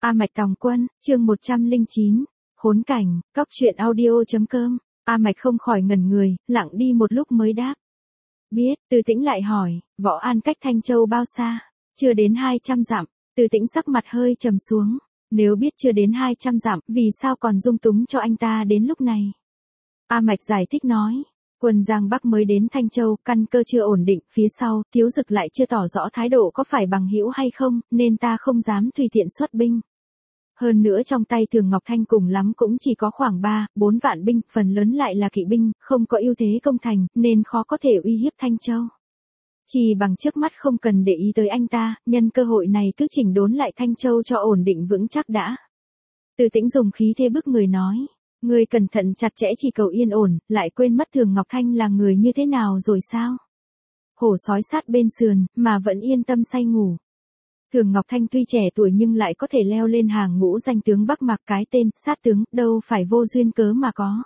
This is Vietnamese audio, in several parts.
A Mạch Tòng Quân, chương 109, khốn cảnh, cóc truyện audio.com. A Mạch không khỏi ngẩn người, lặng đi một lúc mới đáp. Biết. Từ Tĩnh lại hỏi, Võ An cách Thanh Châu bao xa? Chưa đến 200 dặm. Từ Tĩnh sắc mặt hơi trầm xuống. Nếu biết chưa đến 200 dặm, vì sao còn dung túng cho anh ta đến lúc này? A Mạch giải thích nói. Quân Giang Bắc mới đến Thanh Châu, căn cơ chưa ổn định, phía sau, Tiếu Dực lại chưa tỏ rõ thái độ có phải bằng hữu hay không, nên ta không dám tùy tiện xuất binh. Hơn nữa trong tay Thường Ngọc Thanh cùng lắm cũng chỉ có khoảng 3-4 vạn binh, phần lớn lại là kỵ binh, không có ưu thế công thành, nên khó có thể uy hiếp Thanh Châu. Chỉ bằng trước mắt không cần để ý tới anh ta, nhân cơ hội này cứ chỉnh đốn lại Thanh Châu cho ổn định vững chắc đã. Từ Tĩnh dùng khí thế bức người nói. Người cẩn thận chặt chẽ chỉ cầu yên ổn, lại quên mất Thường Ngọc Thanh là người như thế nào rồi sao? Hổ sói sát bên sườn, mà vẫn yên tâm say ngủ. Thường Ngọc Thanh tuy trẻ tuổi nhưng lại có thể leo lên hàng ngũ danh tướng Bắc Mạc, cái tên sát tướng, đâu phải vô duyên cớ mà có.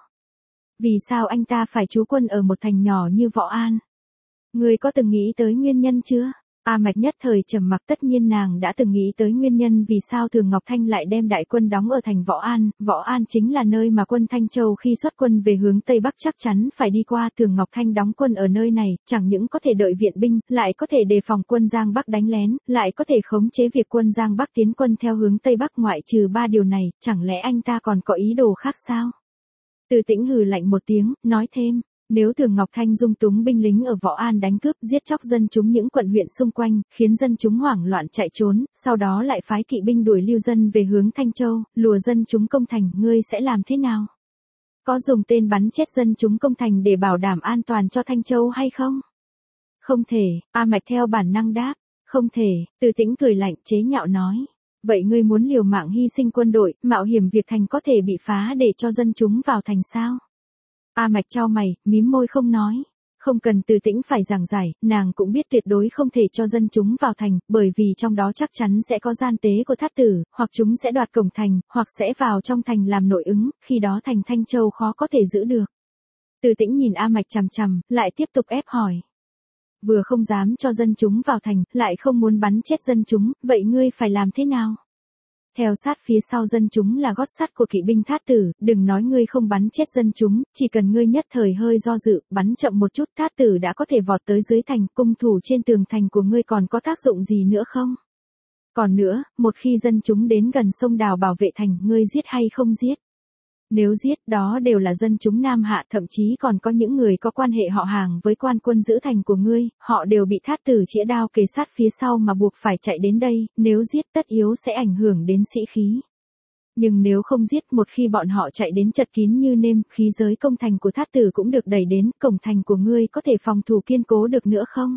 Vì sao anh ta phải trú quân ở một thành nhỏ như Võ An? Người có từng nghĩ tới nguyên nhân chưa? A Mạch nhất thời trầm mặc, tất nhiên nàng đã từng nghĩ tới nguyên nhân vì sao Thường Ngọc Thanh lại đem đại quân đóng ở thành Võ An chính là nơi mà quân Thanh Châu khi xuất quân về hướng Tây Bắc chắc chắn phải đi qua. Thường Ngọc Thanh đóng quân ở nơi này, chẳng những có thể đợi viện binh, lại có thể đề phòng quân Giang Bắc đánh lén, lại có thể khống chế việc quân Giang Bắc tiến quân theo hướng Tây Bắc. Ngoại trừ 3 điều này, chẳng lẽ anh ta còn có ý đồ khác sao? Từ Tĩnh hừ lạnh một tiếng, nói thêm. Nếu Thường Ngọc Thanh dung túng binh lính ở Võ An đánh cướp, giết chóc dân chúng những quận huyện xung quanh, khiến dân chúng hoảng loạn chạy trốn, sau đó lại phái kỵ binh đuổi lưu dân về hướng Thanh Châu, lùa dân chúng công thành, ngươi sẽ làm thế nào? Có dùng tên bắn chết dân chúng công thành để bảo đảm an toàn cho Thanh Châu hay không? Không thể. A Mạch theo bản năng đáp. Không thể. Từ Tĩnh cười lạnh chế nhạo nói. Vậy ngươi muốn liều mạng hy sinh quân đội, mạo hiểm việc thành có thể bị phá để cho dân chúng vào thành sao? A Mạch chau mày, mím môi không nói. Không cần Từ Tĩnh phải giảng giải, nàng cũng biết tuyệt đối không thể cho dân chúng vào thành, bởi vì trong đó chắc chắn sẽ có gian tế của thát tử, hoặc chúng sẽ đoạt cổng thành, hoặc sẽ vào trong thành làm nội ứng, khi đó thành Thanh Châu khó có thể giữ được. Từ Tĩnh nhìn A Mạch chằm chằm, lại tiếp tục ép hỏi. Vừa không dám cho dân chúng vào thành, lại không muốn bắn chết dân chúng, vậy ngươi phải làm thế nào? Theo sát phía sau dân chúng là gót sắt của kỵ binh thát tử, đừng nói ngươi không bắn chết dân chúng, chỉ cần ngươi nhất thời hơi do dự, bắn chậm một chút thát tử đã có thể vọt tới dưới thành, cung thủ trên tường thành của ngươi còn có tác dụng gì nữa không? Còn nữa, một khi dân chúng đến gần sông đào bảo vệ thành, ngươi giết hay không giết? Nếu giết, đó đều là dân chúng Nam Hạ, thậm chí còn có những người có quan hệ họ hàng với quan quân giữ thành của ngươi, họ đều bị thát tử chĩa đao kề sát phía sau mà buộc phải chạy đến đây, nếu giết tất yếu sẽ ảnh hưởng đến sĩ khí. Nhưng nếu không giết, một khi bọn họ chạy đến chật kín như nêm, khí giới công thành của thát tử cũng được đẩy đến, cổng thành của ngươi có thể phòng thủ kiên cố được nữa không?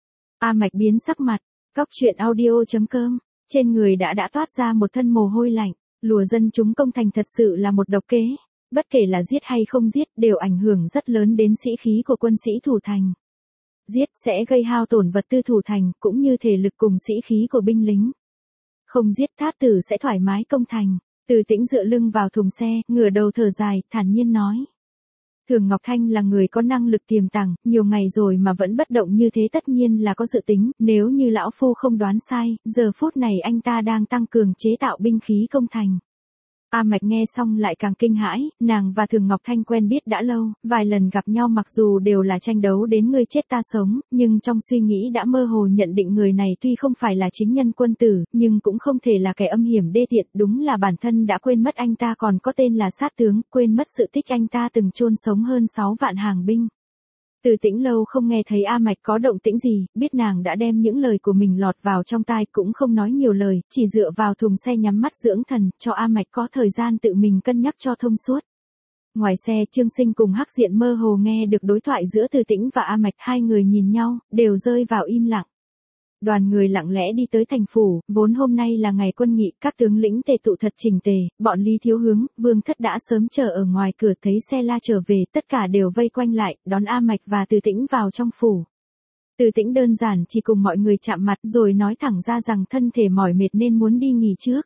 A Mạch biến sắc mặt, cóc truyện audio.com, trên người đã toát ra một thân mồ hôi lạnh. Lùa dân chúng công thành thật sự là một độc kế, bất kể là giết hay không giết đều ảnh hưởng rất lớn đến sĩ khí của quân sĩ thủ thành. Giết sẽ gây hao tổn vật tư thủ thành, cũng như thể lực cùng sĩ khí của binh lính. Không giết thát tử sẽ thoải mái công thành. Từ Tĩnh dựa lưng vào thùng xe, ngửa đầu thở dài, thản nhiên nói. Thường Ngọc Thanh là người có năng lực tiềm tàng, nhiều ngày rồi mà vẫn bất động như thế tất nhiên là có dự tính, nếu như lão phu không đoán sai, giờ phút này anh ta đang tăng cường chế tạo binh khí công thành. A Mạch nghe xong lại càng kinh hãi, nàng và Thường Ngọc Thanh quen biết đã lâu, vài lần gặp nhau mặc dù đều là tranh đấu đến ngươi chết ta sống, nhưng trong suy nghĩ đã mơ hồ nhận định người này tuy không phải là chính nhân quân tử, nhưng cũng không thể là kẻ âm hiểm đê tiện, đúng là bản thân đã quên mất anh ta còn có tên là sát tướng, quên mất sự tích anh ta từng chôn sống hơn 6 vạn hàng binh. Từ Tĩnh lâu không nghe thấy A Mạch có động tĩnh gì, biết nàng đã đem những lời của mình lọt vào trong tai cũng không nói nhiều lời, chỉ dựa vào thùng xe nhắm mắt dưỡng thần, cho A Mạch có thời gian tự mình cân nhắc cho thông suốt. Ngoài xe Trương Sinh cùng Hắc Diện mơ hồ nghe được đối thoại giữa Từ Tĩnh và A Mạch, hai người nhìn nhau, đều rơi vào im lặng. Đoàn người lặng lẽ đi tới thành phủ, vốn hôm nay là ngày quân nghị, các tướng lĩnh tề tụ thật chỉnh tề, bọn Lý Thiếu Hướng, Vương Thất đã sớm chờ ở ngoài cửa thấy xe la trở về, tất cả đều vây quanh lại, đón A Mạch và Từ Tĩnh vào trong phủ. Từ Tĩnh đơn giản chỉ cùng mọi người chạm mặt rồi nói thẳng ra rằng thân thể mỏi mệt nên muốn đi nghỉ trước.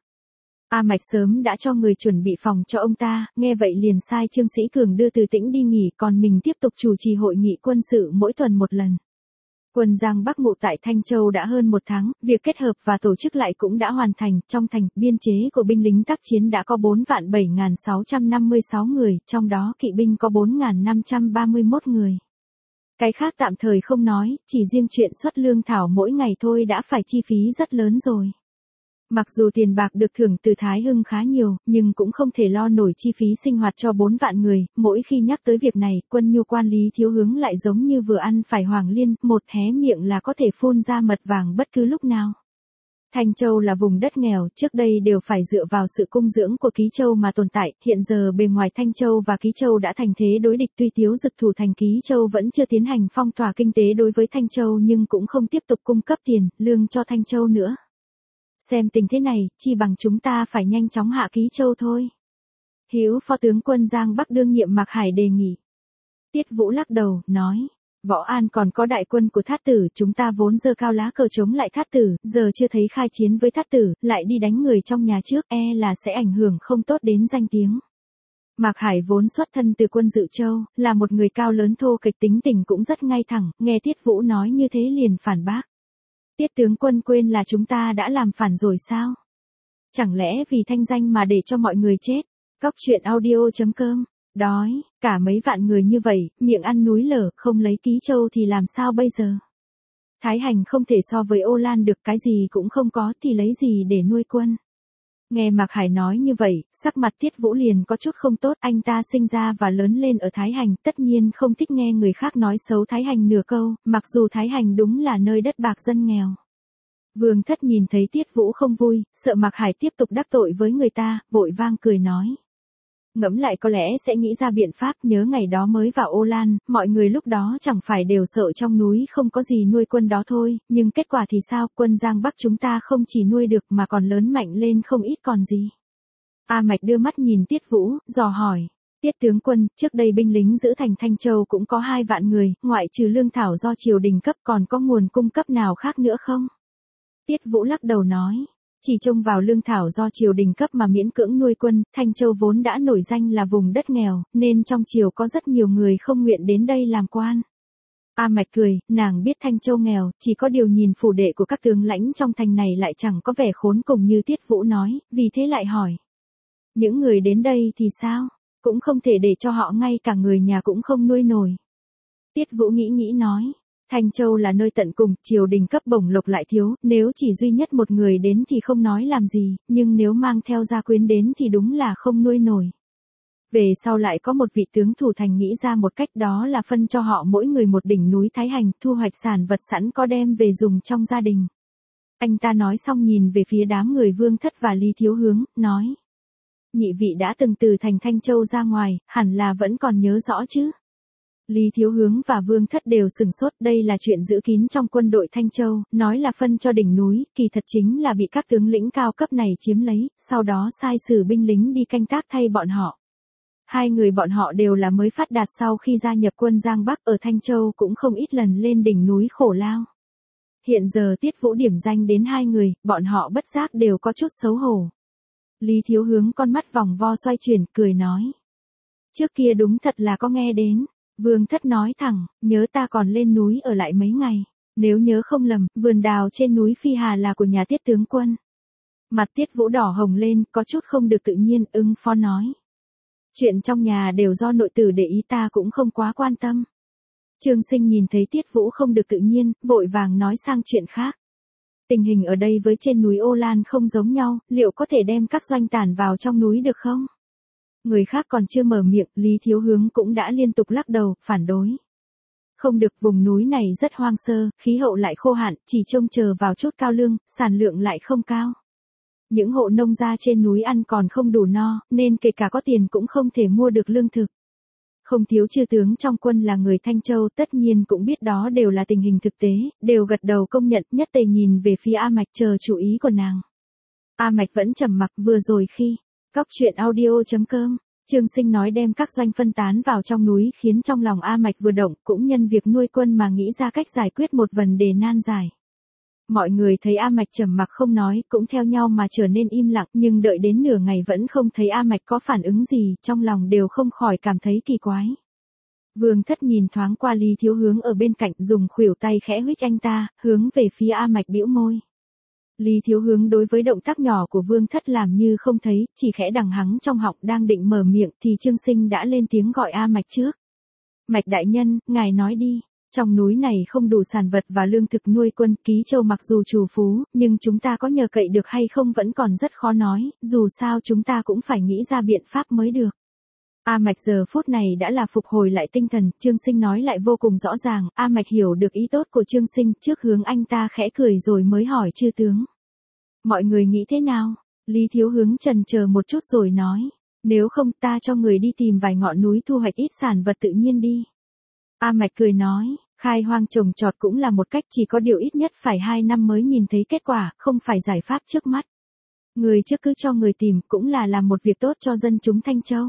A Mạch sớm đã cho người chuẩn bị phòng cho ông ta, nghe vậy liền sai Trương Sĩ Cường đưa Từ Tĩnh đi nghỉ, còn mình tiếp tục chủ trì hội nghị quân sự mỗi tuần một lần. Quân Giang Bắc ngụ tại Thanh Châu đã hơn một tháng, việc kết hợp và tổ chức lại cũng đã hoàn thành. Trong thành, biên chế của binh lính tác chiến đã có 4.007.656 người, trong đó kỵ binh có 4.531 người. Cái khác tạm thời không nói, chỉ riêng chuyện xuất lương thảo mỗi ngày thôi đã phải chi phí rất lớn rồi. Mặc dù tiền bạc được thưởng từ Thái Hưng khá nhiều, nhưng cũng không thể lo nổi chi phí sinh hoạt cho 4 vạn người. Mỗi khi nhắc tới việc này, Quân Nhu quan Lý Thiếu Hướng lại giống như vừa ăn phải hoàng liên, một hé miệng là có thể phun ra mật vàng bất cứ lúc nào. Thanh Châu là vùng đất nghèo, trước đây đều phải dựa vào sự cung dưỡng của Ký Châu mà tồn tại, hiện giờ bề ngoài Thanh Châu và Ký Châu đã thành thế đối địch, tuy Tiếu Dực thủ thành Ký Châu vẫn chưa tiến hành phong tỏa kinh tế đối với Thanh Châu nhưng cũng không tiếp tục cung cấp tiền, lương cho Thanh Châu nữa. Xem tình thế này, chi bằng chúng ta phải nhanh chóng hạ Ký Châu thôi. Hữu Phó tướng quân Giang Bắc đương nhiệm Mạc Hải đề nghị. Tiết Vũ lắc đầu, nói. Võ An còn có đại quân của Thát Tử, chúng ta vốn giơ cao lá cờ chống lại Thát Tử, giờ chưa thấy khai chiến với Thát Tử, lại đi đánh người trong nhà trước, là sẽ ảnh hưởng không tốt đến danh tiếng. Mạc Hải vốn xuất thân từ quân Dự Châu, là một người cao lớn thô kịch, tính tình cũng rất ngay thẳng, nghe Tiết Vũ nói như thế liền phản bác. Tiết tướng quân quên là chúng ta đã làm phản rồi sao? Chẳng lẽ vì thanh danh mà để cho mọi người chết? Cóc truyện audio.com. Đói, cả mấy vạn người như vậy, miệng ăn núi lở, không lấy Ký Châu thì làm sao bây giờ? Thái Hành không thể so với Ô Lan được, cái gì cũng không có thì lấy gì để nuôi quân? Nghe Mạc Hải nói như vậy, sắc mặt Tiết Vũ liền có chút không tốt, anh ta sinh ra và lớn lên ở Thái Hành, tất nhiên không thích nghe người khác nói xấu Thái Hành nửa câu, mặc dù Thái Hành đúng là nơi đất bạc dân nghèo. Vương Thất nhìn thấy Tiết Vũ không vui, sợ Mạc Hải tiếp tục đắc tội với người ta, vội vang cười nói. Ngẫm lại có lẽ sẽ nghĩ ra biện pháp, nhớ ngày đó mới vào Ô Lan, mọi người lúc đó chẳng phải đều sợ trong núi không có gì nuôi quân đó thôi, nhưng kết quả thì sao, quân Giang Bắc chúng ta không chỉ nuôi được mà còn lớn mạnh lên không ít còn gì. A Mạch đưa mắt nhìn Tiết Vũ, dò hỏi. Tiết tướng quân, trước đây binh lính giữ thành Thanh Châu cũng có 2 vạn người, ngoại trừ lương thảo do triều đình cấp còn có nguồn cung cấp nào khác nữa không? Tiết Vũ lắc đầu nói. Chỉ trông vào lương thảo do triều đình cấp mà miễn cưỡng nuôi quân, Thanh Châu vốn đã nổi danh là vùng đất nghèo, nên trong triều có rất nhiều người không nguyện đến đây làm quan. A Mạch cười, nàng biết Thanh Châu nghèo, chỉ có điều nhìn phủ đệ của các tướng lãnh trong thành này lại chẳng có vẻ khốn cùng như Tiết Vũ nói, vì thế lại hỏi. Những người đến đây thì sao? Cũng không thể để cho họ ngay cả người nhà cũng không nuôi nổi. Tiết Vũ nghĩ nói. Thanh Châu là nơi tận cùng, triều đình cấp bổng lộc lại thiếu, nếu chỉ duy nhất một người đến thì không nói làm gì, nhưng nếu mang theo gia quyến đến thì đúng là không nuôi nổi. Về sau lại có một vị tướng thủ thành nghĩ ra một cách, đó là phân cho họ mỗi người một đỉnh núi Thái Hành, thu hoạch sản vật sẵn có đem về dùng trong gia đình. Anh ta nói xong nhìn về phía đám người Vương Thất và Lý Thiếu Hướng, nói. Nhị vị đã từng từ thành Thanh Châu ra ngoài, hẳn là vẫn còn nhớ rõ chứ. Lý Thiếu Hướng và Vương Thất đều sửng sốt, đây là chuyện giữ kín trong quân đội Thanh Châu, nói là phân cho đỉnh núi, kỳ thật chính là bị các tướng lĩnh cao cấp này chiếm lấy, sau đó sai sử binh lính đi canh tác thay bọn họ. 2 người bọn họ đều là mới phát đạt sau khi gia nhập quân Giang Bắc, ở Thanh Châu cũng không ít lần lên đỉnh núi khổ lao. Hiện giờ Tiết Vũ điểm danh đến 2 người, bọn họ bất giác đều có chút xấu hổ. Lý Thiếu Hướng con mắt vòng vo xoay chuyển, cười nói. Trước kia đúng thật là có nghe đến. Vương Thất nói thẳng, nhớ ta còn lên núi ở lại mấy ngày. Nếu nhớ không lầm, vườn đào trên núi Phi Hà là của nhà Tiết tướng quân. Mặt Tiết Vũ đỏ hồng lên, có chút không được tự nhiên, ưng phó nói. Chuyện trong nhà đều do nội tử để ý, ta cũng không quá quan tâm. Trương Sinh nhìn thấy Tiết Vũ không được tự nhiên, vội vàng nói sang chuyện khác. Tình hình ở đây với trên núi Ô Lan không giống nhau, liệu có thể đem các doanh tản vào trong núi được không? Người khác còn chưa mở miệng, Lý Thiếu Hướng cũng đã liên tục lắc đầu, phản đối. Không được, vùng núi này rất hoang sơ, khí hậu lại khô hạn, chỉ trông chờ vào chút cao lương, sản lượng lại không cao. Những hộ nông gia trên núi ăn còn không đủ no, nên kể cả có tiền cũng không thể mua được lương thực. Không thiếu chư tướng trong quân là người Thanh Châu, tất nhiên cũng biết đó đều là tình hình thực tế, đều gật đầu công nhận, nhất tề nhìn về phía A Mạch chờ chủ ý của nàng. A Mạch vẫn trầm mặc, vừa rồi khi Cóc truyện audio.com, Trương Sinh nói đem các doanh phân tán vào trong núi khiến trong lòng A Mạch vừa động, cũng nhân việc nuôi quân mà nghĩ ra cách giải quyết một vấn đề nan giải. Mọi người thấy A Mạch trầm mặc không nói, cũng theo nhau mà trở nên im lặng, nhưng đợi đến nửa ngày vẫn không thấy A Mạch có phản ứng gì, trong lòng đều không khỏi cảm thấy kỳ quái. Vương Thất nhìn thoáng qua Lý Thiếu Hướng ở bên cạnh, dùng khuỷu tay khẽ huých anh ta, hướng về phía A Mạch bĩu môi. Lý Thiếu Hướng đối với động tác nhỏ của Vương Thất làm như không thấy, chỉ khẽ đằng hắng trong họng, đang định mở miệng thì Trương Sinh đã lên tiếng gọi A Mạch trước. Mạch đại nhân, ngài nói đi. Trong núi này không đủ sản vật và lương thực nuôi quân, Ký Châu mặc dù trù phú, nhưng chúng ta có nhờ cậy được hay không vẫn còn rất khó nói, dù sao chúng ta cũng phải nghĩ ra biện pháp mới được. A Mạch giờ phút này đã là phục hồi lại tinh thần, Trương Sinh nói lại vô cùng rõ ràng, A Mạch hiểu được ý tốt của Trương Sinh, trước hướng anh ta khẽ cười rồi mới hỏi chư tướng. Mọi người nghĩ thế nào? Lý Thiếu Hướng chần chờ một chút rồi nói, nếu không ta cho người đi tìm vài ngọn núi thu hoạch ít sản vật tự nhiên đi. A Mạch cười nói, khai hoang trồng trọt cũng là một cách, chỉ có điều ít nhất phải 2 năm mới nhìn thấy kết quả, không phải giải pháp trước mắt. Người trước cứ cho người tìm cũng là làm một việc tốt cho dân chúng Thanh Châu.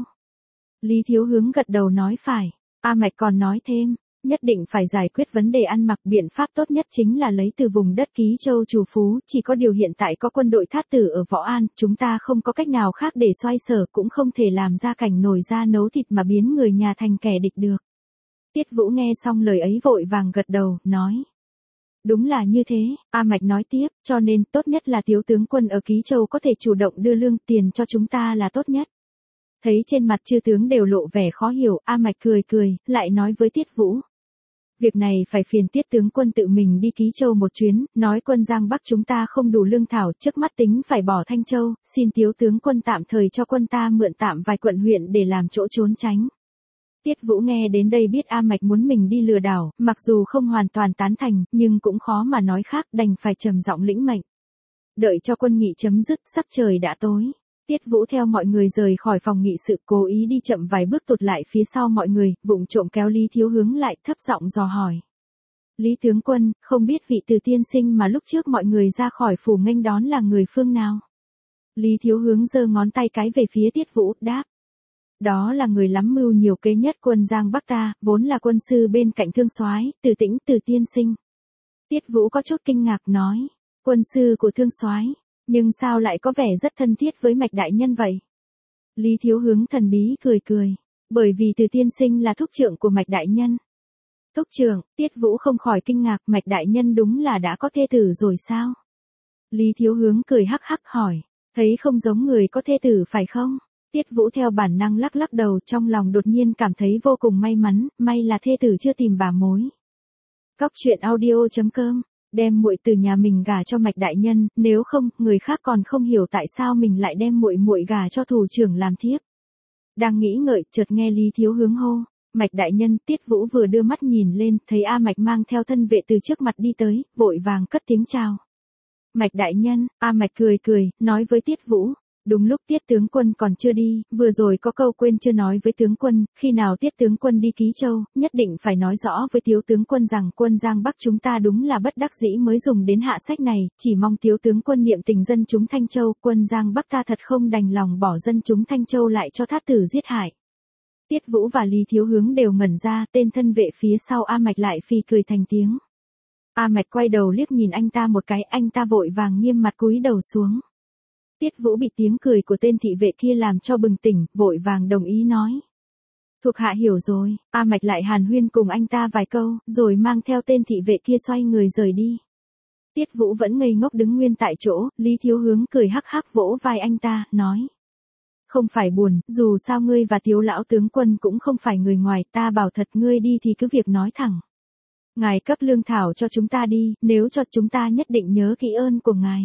Lý Thiếu Hướng gật đầu nói phải. A Mạch còn nói thêm, nhất định phải giải quyết vấn đề ăn mặc, biện pháp tốt nhất chính là lấy từ vùng đất Ký Châu trù phú, chỉ có điều hiện tại có quân đội Thát Tử ở Võ An, chúng ta không có cách nào khác để xoay sở, cũng không thể làm ra cảnh nổi da nấu thịt mà biến người nhà thành kẻ địch được. Tiết Vũ nghe xong lời ấy vội vàng gật đầu, nói. Đúng là như thế, A Mạch nói tiếp, cho nên tốt nhất là thiếu tướng quân ở Ký Châu có thể chủ động đưa lương tiền cho chúng ta là tốt nhất. Thấy trên mặt chư tướng đều lộ vẻ khó hiểu, A Mạch cười cười, lại nói với Tiết Vũ. Việc này phải phiền Tiết tướng quân tự mình đi Ký Châu một chuyến, nói quân Giang Bắc chúng ta không đủ lương thảo, trước mắt tính phải bỏ Thanh Châu, xin thiếu tướng quân tạm thời cho quân ta mượn tạm vài quận huyện để làm chỗ trốn tránh. Tiết Vũ nghe đến đây biết A Mạch muốn mình đi lừa đảo, mặc dù không hoàn toàn tán thành, nhưng cũng khó mà nói khác, đành phải trầm giọng lĩnh mệnh. Đợi cho quân nghị chấm dứt, sắc trời đã tối. Tiết Vũ theo mọi người rời khỏi phòng nghị sự, cố ý đi chậm vài bước tụt lại phía sau mọi người, vụng trộm kéo Lý Thiếu Hướng lại, thấp giọng dò hỏi. Lý tướng quân, không biết vị Từ tiên sinh mà lúc trước mọi người ra khỏi phủ nghênh đón là người phương nào? Lý Thiếu Hướng giơ ngón tay cái về phía Tiết Vũ, đáp. Đó là người lắm mưu nhiều kế nhất quân Giang Bắc ta, vốn là quân sư bên cạnh Thương Soái, Từ Tĩnh, Từ tiên sinh. Tiết Vũ có chút kinh ngạc nói, quân sư của Thương Soái, nhưng sao lại có vẻ rất thân thiết với Mạch đại nhân vậy? Lý Thiếu Hướng thần bí cười cười, bởi vì Từ tiên sinh là thúc trưởng của Mạch đại nhân. Thúc trưởng, Tiết Vũ không khỏi kinh ngạc, Mạch đại nhân đúng là đã có thê tử rồi sao? Lý Thiếu Hướng cười hắc hắc hỏi, thấy không giống người có thê tử phải không? Tiết Vũ theo bản năng lắc lắc đầu, trong lòng đột nhiên cảm thấy vô cùng may mắn, may là thê tử chưa tìm bà mối. Cóc truyện audio.com, đem muội từ nhà mình gả cho Mạch đại nhân, nếu không, người khác còn không hiểu tại sao mình lại đem muội gả cho thủ trưởng làm thiếp. Đang nghĩ ngợi, chợt nghe Lý Thiếu Hướng hô, Mạch đại nhân. Tiết Vũ vừa đưa mắt nhìn lên, thấy A Mạch mang theo thân vệ từ trước mặt đi tới, vội vàng cất tiếng chào. Mạch đại nhân. A Mạch cười cười, nói với Tiết Vũ. Đúng lúc Tiết tướng quân còn chưa đi, vừa rồi có câu quên chưa nói với tướng quân, khi nào Tiết tướng quân đi Ký Châu, nhất định phải nói rõ với thiếu tướng quân rằng quân Giang Bắc chúng ta đúng là bất đắc dĩ mới dùng đến hạ sách này, chỉ mong thiếu tướng quân niệm tình dân chúng Thanh Châu, quân Giang Bắc ta thật không đành lòng bỏ dân chúng Thanh Châu lại cho Thát Tử giết hại. Tiết Vũ và Lý Thiếu Hướng đều ngẩn ra, tên thân vệ phía sau A Mạch lại phì cười thành tiếng. A Mạch quay đầu liếc nhìn anh ta một cái, anh ta vội vàng nghiêm mặt cúi đầu xuống. Tiết Vũ bị tiếng cười của tên thị vệ kia làm cho bừng tỉnh, vội vàng đồng ý nói. Thuộc hạ hiểu rồi. A Mạch lại hàn huyên cùng anh ta vài câu, rồi mang theo tên thị vệ kia xoay người rời đi. Tiết Vũ vẫn ngây ngốc đứng nguyên tại chỗ, Lý Thiếu Hướng cười hắc hắc vỗ vai anh ta, nói. Không phải buồn, dù sao ngươi và Tiếu lão tướng quân cũng không phải người ngoài, ta bảo thật ngươi đi thì cứ việc nói thẳng. Ngài cấp lương thảo cho chúng ta đi, nếu cho chúng ta nhất định nhớ kỹ ơn của ngài.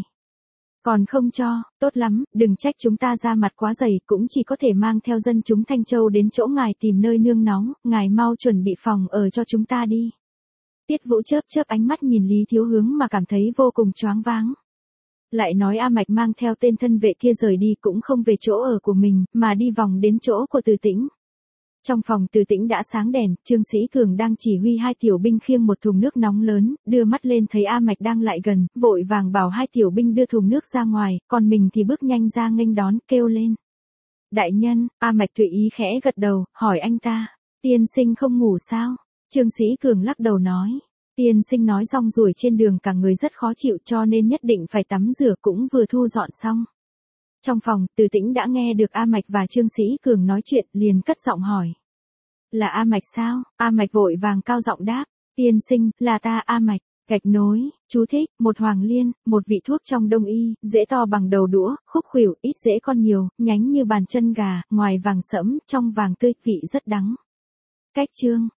Còn không cho, tốt lắm, đừng trách chúng ta ra mặt quá dày, cũng chỉ có thể mang theo dân chúng Thanh Châu đến chỗ ngài tìm nơi nương náu, ngài mau chuẩn bị phòng ở cho chúng ta đi. Tiết Vũ chớp chớp ánh mắt nhìn Lý Thiếu Hướng mà cảm thấy vô cùng choáng váng. Lại nói A Mạch mang theo tên thân vệ kia rời đi cũng không về chỗ ở của mình, mà đi vòng đến chỗ của Từ Tĩnh. Trong phòng Từ Tĩnh đã sáng đèn, Trương Sĩ Cường đang chỉ huy hai tiểu binh khiêng một thùng nước nóng lớn, đưa mắt lên thấy A Mạch đang lại gần, vội vàng bảo hai tiểu binh đưa thùng nước ra ngoài, còn mình thì bước nhanh ra nghênh đón, kêu lên. Đại nhân. A Mạch tùy ý khẽ gật đầu, hỏi anh ta, tiên sinh không ngủ sao? Trương Sĩ Cường lắc đầu nói, tiên sinh nói rong ruổi trên đường cả người rất khó chịu cho nên nhất định phải tắm rửa, cũng vừa thu dọn xong. Trong phòng, Từ Tĩnh đã nghe được A Mạch và Trương Sĩ Cường nói chuyện, liền cất giọng hỏi. là A Mạch sao? A Mạch vội vàng cao giọng đáp, tiên sinh, là ta A Mạch. Gạch nối, chú thích, một hoàng liên, một vị thuốc trong đông y, rễ to bằng đầu đũa, khúc khuỷu, ít rễ con nhiều, nhánh như bàn chân gà, ngoài vàng sẫm, trong vàng tươi, vị rất đắng. Cách chương